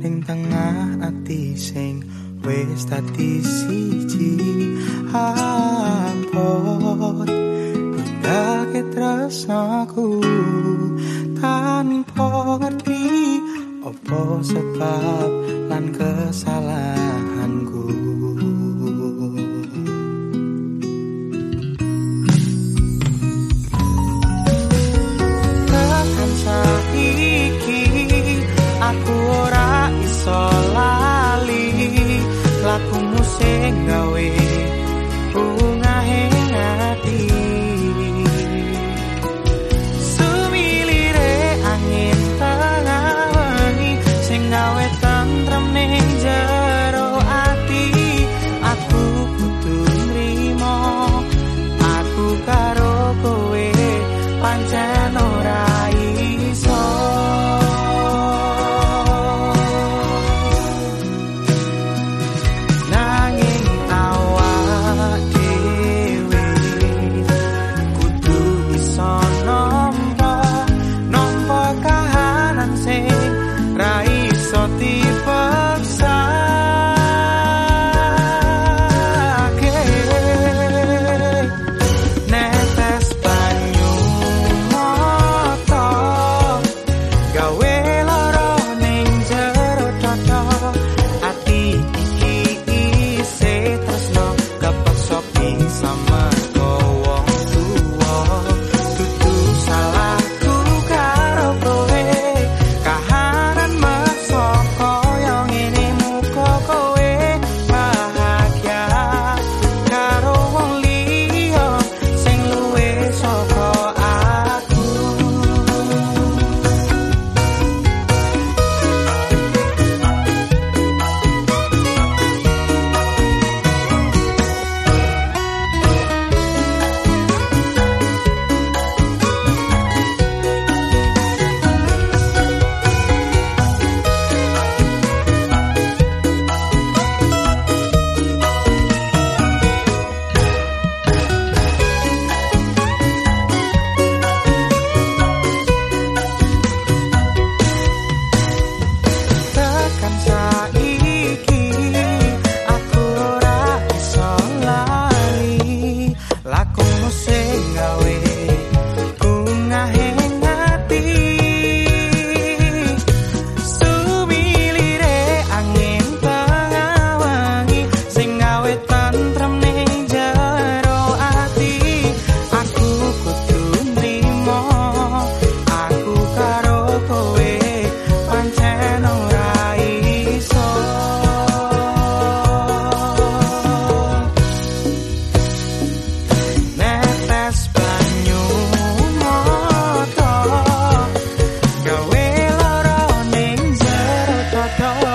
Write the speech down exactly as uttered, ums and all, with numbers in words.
ning tengah ati sing wis dadi siji abot ninggalke tresnaku tanpa ngerti apa sebab lan kesalahanku. Tekan saiki aku ora iso lali lakumu sing gawe bungahe ati. Sumilire angin tengah wengi sing gawe tentrem ning jero ati. Aku kudu nrimo aku karo kowe pancen ora iso. Gawe lara ning jero dada.